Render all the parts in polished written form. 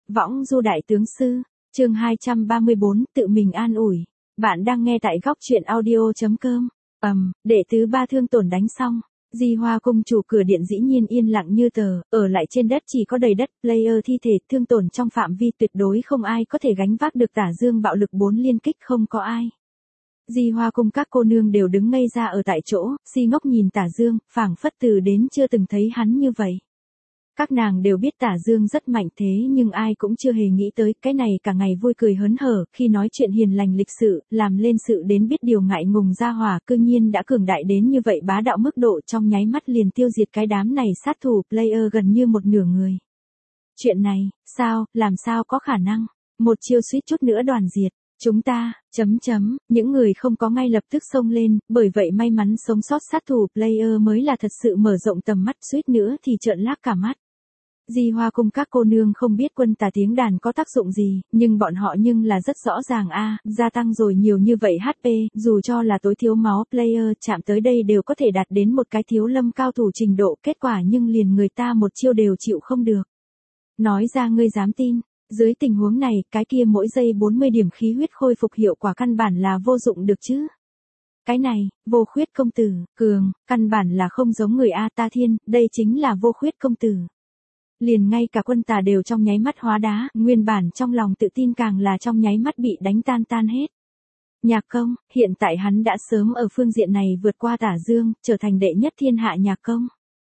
Võng du đại tướng sư, chương 234, tự mình an ủi. Bạn đang nghe tại góc truyện audio.com. Đệ tứ ba thương tổn đánh xong. Di Hoa cung chủ cửa điện dĩ nhiên yên lặng như tờ, ở lại trên đất chỉ có đầy đất, player thi thể, thương tổn trong phạm vi tuyệt đối không ai có thể gánh vác được Tả Dương bạo lực 4 liên kích, không có ai. Di Hoa cung các cô nương đều đứng ngây ra ở tại chỗ, si ngốc nhìn Tả Dương, phảng phất từ đến chưa từng thấy hắn như vậy. Các nàng đều biết Tả Dương rất mạnh thế nhưng ai cũng chưa hề nghĩ tới cái này cả ngày vui cười hớn hở, khi nói chuyện hiền lành lịch sự, làm lên sự đến biết điều ngại ngùng ra hỏa, cư nhiên đã cường đại đến như vậy, bá đạo mức độ trong nháy mắt liền tiêu diệt cái đám này sát thủ player gần như một nửa người. Chuyện này, làm sao có khả năng, một chiêu suýt chút nữa đoàn diệt. Chúng ta, những người không có ngay lập tức xông lên, bởi vậy may mắn sống sót sát thủ player mới là thật sự mở rộng tầm mắt, suýt nữa thì trợn lác cả mắt. Di Hoa cung các cô nương không biết quân tà tiếng đàn có tác dụng gì, nhưng bọn họ nhưng là rất rõ ràng gia tăng rồi nhiều như vậy HP, dù cho là tối thiếu máu player chạm tới đây đều có thể đạt đến một cái thiếu lâm cao thủ trình độ, kết quả nhưng liền người ta một chiêu đều chịu không được. Nói ra ngươi dám tin. Dưới tình huống này, cái kia mỗi giây 40 điểm khí huyết khôi phục hiệu quả căn bản là vô dụng được chứ. Cái này, Vô Khuyết công tử, cường, căn bản là không giống người ta thiên, đây chính là Vô Khuyết công tử. Liền ngay cả quân tà đều trong nháy mắt hóa đá, nguyên bản trong lòng tự tin càng là trong nháy mắt bị đánh tan hết. Nhạc công, hiện tại hắn đã sớm ở phương diện này vượt qua Tả Dương, trở thành đệ nhất thiên hạ nhạc công.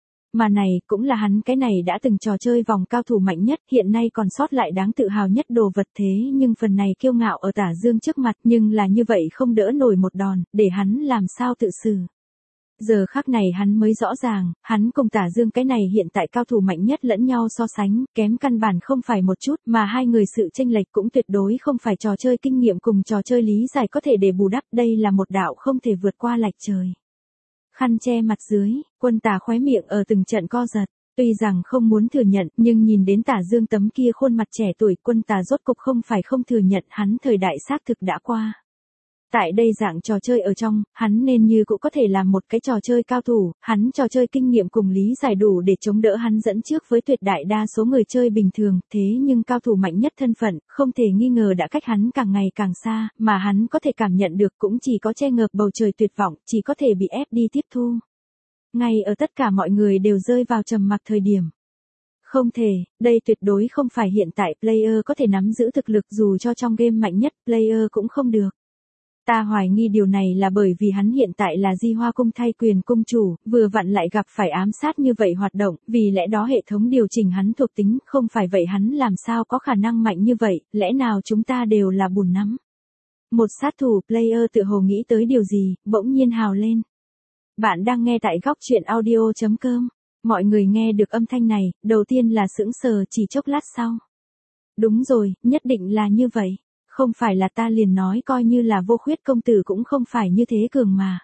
Mà này cũng là hắn cái này đã từng trò chơi vòng cao thủ mạnh nhất, hiện nay còn sót lại đáng tự hào nhất đồ vật, thế nhưng phần này kiêu ngạo ở Tả Dương trước mặt, nhưng là như vậy không đỡ nổi một đòn, để hắn làm sao tự xử. Giờ khắc này hắn mới rõ ràng, hắn cùng Tả Dương cái này hiện tại cao thủ mạnh nhất lẫn nhau so sánh, kém căn bản không phải một chút, mà hai người sự chênh lệch cũng tuyệt đối không phải trò chơi kinh nghiệm cùng trò chơi lý giải có thể để bù đắp, đây là một đạo không thể vượt qua lệch trời. Khăn che mặt dưới, quân tà khóe miệng ở từng trận co giật, tuy rằng không muốn thừa nhận, nhưng nhìn đến Tả Dương tấm kia khuôn mặt trẻ tuổi, quân tà rốt cục không phải không thừa nhận hắn thời đại xác thực đã qua. Tại đây dạng trò chơi ở trong, hắn nên như cũng có thể làm một cái trò chơi cao thủ, hắn trò chơi kinh nghiệm cùng lý giải đủ để chống đỡ hắn dẫn trước với tuyệt đại đa số người chơi bình thường, thế nhưng cao thủ mạnh nhất thân phận, không thể nghi ngờ đã cách hắn càng ngày càng xa, mà hắn có thể cảm nhận được cũng chỉ có che ngợp bầu trời tuyệt vọng, chỉ có thể bị ép đi tiếp thu. Ngay ở tất cả mọi người đều rơi vào trầm mặc thời điểm. Không thể, đây tuyệt đối không phải hiện tại player có thể nắm giữ thực lực, dù cho trong game mạnh nhất player cũng không được. Ta hoài nghi điều này là bởi vì hắn hiện tại là Di Hoa cung thay quyền cung chủ, vừa vặn lại gặp phải ám sát như vậy hoạt động, vì lẽ đó hệ thống điều chỉnh hắn thuộc tính, không phải vậy hắn làm sao có khả năng mạnh như vậy, lẽ nào chúng ta đều là bùn nắm. Một sát thủ player tự hồ nghĩ tới điều gì, bỗng nhiên hào lên. Bạn đang nghe tại góc truyện audio.com. Mọi người nghe được âm thanh này, đầu tiên là sững sờ, chỉ chốc lát sau. Đúng rồi, nhất định là như vậy. Không phải là ta liền nói coi như là Vô Khuyết công tử cũng không phải như thế cường mà.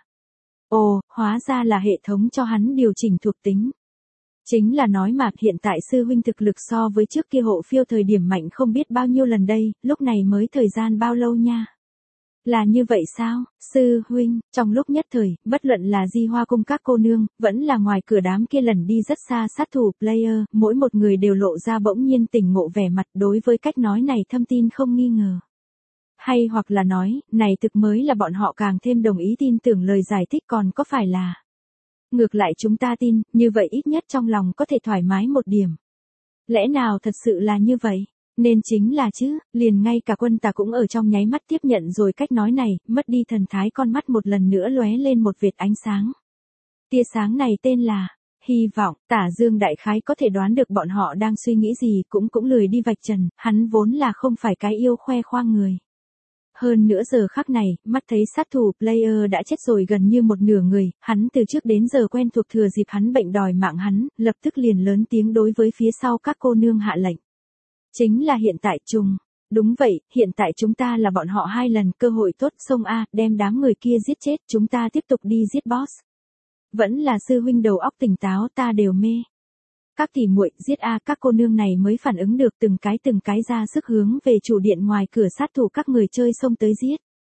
Ồ, hóa ra là hệ thống cho hắn điều chỉnh thuộc tính. Chính là nói mà hiện tại sư huynh thực lực so với trước kia hộ phiêu thời điểm mạnh không biết bao nhiêu lần đây, lúc này mới thời gian bao lâu nha. Là như vậy sao, sư huynh, trong lúc nhất thời, bất luận là Di Hoa cung các cô nương, vẫn là ngoài cửa đám kia lần đi rất xa sát thủ player, mỗi một người đều lộ ra bỗng nhiên tỉnh ngộ vẻ mặt đối với cách nói này thâm tin không nghi ngờ. Hay hoặc là nói, này thực mới là bọn họ càng thêm đồng ý tin tưởng lời giải thích, còn có phải là. Ngược lại chúng ta tin, như vậy ít nhất trong lòng có thể thoải mái một điểm. Lẽ nào thật sự là như vậy? Nên chính là chứ, liền ngay cả quân tà cũng ở trong nháy mắt tiếp nhận rồi cách nói này, mất đi thần thái, con mắt một lần nữa lóe lên một vệt ánh sáng. Tia sáng này tên là hy vọng. Tả Dương đại khái có thể đoán được bọn họ đang suy nghĩ gì, cũng lười đi vạch trần, hắn vốn là không phải cái yêu khoe khoang người. Hơn nữa giờ khắc này, mắt thấy sát thủ player đã chết rồi gần như một nửa người, hắn từ trước đến giờ quen thuộc thừa dịp hắn bệnh đòi mạng hắn, lập tức liền lớn tiếng đối với phía sau các cô nương hạ lệnh. Chính là hiện tại chung. Đúng vậy, hiện tại chúng ta là bọn họ 2 lần cơ hội tốt, xông đem đám người kia giết chết, chúng ta tiếp tục đi giết boss. Vẫn là sư huynh đầu óc tỉnh táo, ta đều mê. Các tỷ muội giết các cô nương này mới phản ứng được, từng cái ra sức hướng về chủ điện ngoài cửa sát thủ các người chơi xông tới giết.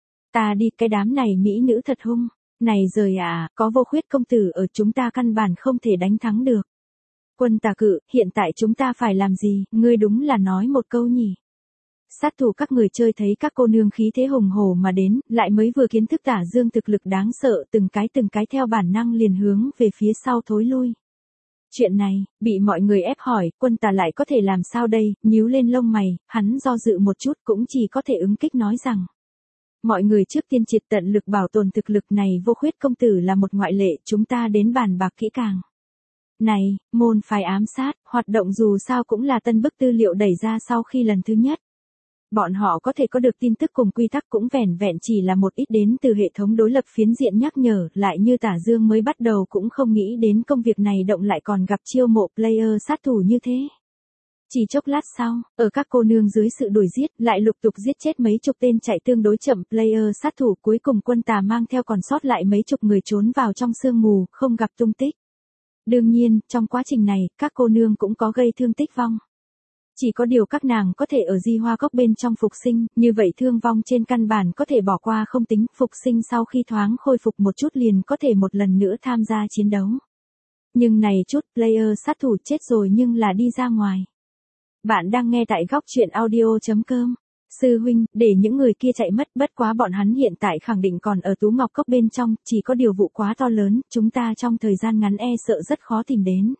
Ta đi, cái đám này mỹ nữ thật hung. Này rời có Vô Khuyết công tử ở, chúng ta căn bản không thể đánh thắng được. Quân Tà cự, hiện tại chúng ta phải làm gì, ngươi đúng là nói một câu nhỉ. Sát thủ các người chơi thấy các cô nương khí thế hùng hổ mà đến, lại mới vừa kiến thức Tả Dương thực lực đáng sợ, từng cái theo bản năng liền hướng về phía sau thối lui. Chuyện này, bị mọi người ép hỏi, Quân Tà lại có thể làm sao đây, nhíu lên lông mày, hắn do dự một chút cũng chỉ có thể ứng kích nói rằng. Mọi người trước tiên triệt tận lực bảo tồn thực lực này, Vô Khuyết công tử là một ngoại lệ, chúng ta đến bàn bạc kỹ càng. Này, môn phái ám sát, hoạt động dù sao cũng là tân bức tư liệu đẩy ra sau khi lần thứ nhất. Bọn họ có thể có được tin tức cùng quy tắc cũng vẻn vẹn chỉ là một ít đến từ hệ thống đối lập phiến diện nhắc nhở, lại như Tả Dương mới bắt đầu cũng không nghĩ đến công việc này động lại còn gặp chiêu mộ player sát thủ như thế. Chỉ chốc lát sau, ở các cô nương dưới sự đuổi giết, lại lục tục giết chết mấy chục tên chạy tương đối chậm player sát thủ, cuối cùng Quân Tà mang theo còn sót lại mấy chục người trốn vào trong sương mù, không gặp tung tích. Đương nhiên, trong quá trình này, các cô nương cũng có gây thương tích vong. Chỉ có điều các nàng có thể ở Di Hoa Cốc bên trong phục sinh, như vậy thương vong trên căn bản có thể bỏ qua không tính, phục sinh sau khi thoáng khôi phục một chút liền có thể một lần nữa tham gia chiến đấu. Nhưng này chút player sát thủ chết rồi nhưng là đi ra ngoài. Bạn đang nghe tại góc truyện audio.com. Sư huynh, để những người kia chạy mất, bất quá bọn hắn hiện tại khẳng định còn ở Tú Ngọc Cốc bên trong, chỉ có điều vụ quá to lớn, chúng ta trong thời gian ngắn e sợ rất khó tìm đến.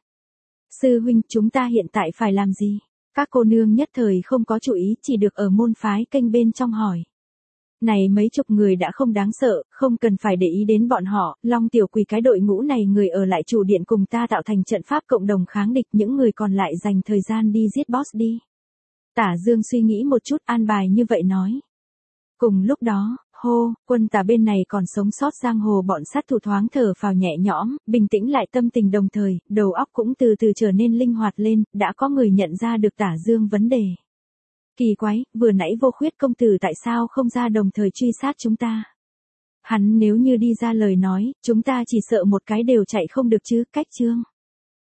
Sư huynh, chúng ta hiện tại phải làm gì? Các cô nương nhất thời không có chủ ý, chỉ được ở môn phái kênh bên trong hỏi. Này mấy chục người đã không đáng sợ, không cần phải để ý đến bọn họ, Long Tiểu Quỳ cái đội ngũ này người ở lại chủ điện cùng ta tạo thành trận pháp cộng đồng kháng địch, những người còn lại dành thời gian đi giết boss đi. Tả Dương suy nghĩ một chút, an bài như vậy nói. Cùng lúc đó, Quân Tà bên này còn sống sót giang hồ bọn sát thủ thoáng thở phào nhẹ nhõm, bình tĩnh lại tâm tình đồng thời, đầu óc cũng từ từ trở nên linh hoạt lên, đã có người nhận ra được Tả Dương vấn đề. Kỳ quái, vừa nãy Vô Khuyết công tử tại sao không ra đồng thời truy sát chúng ta? Hắn nếu như đi ra lời nói, chúng ta chỉ sợ một cái đều chạy không được chứ, cách chương.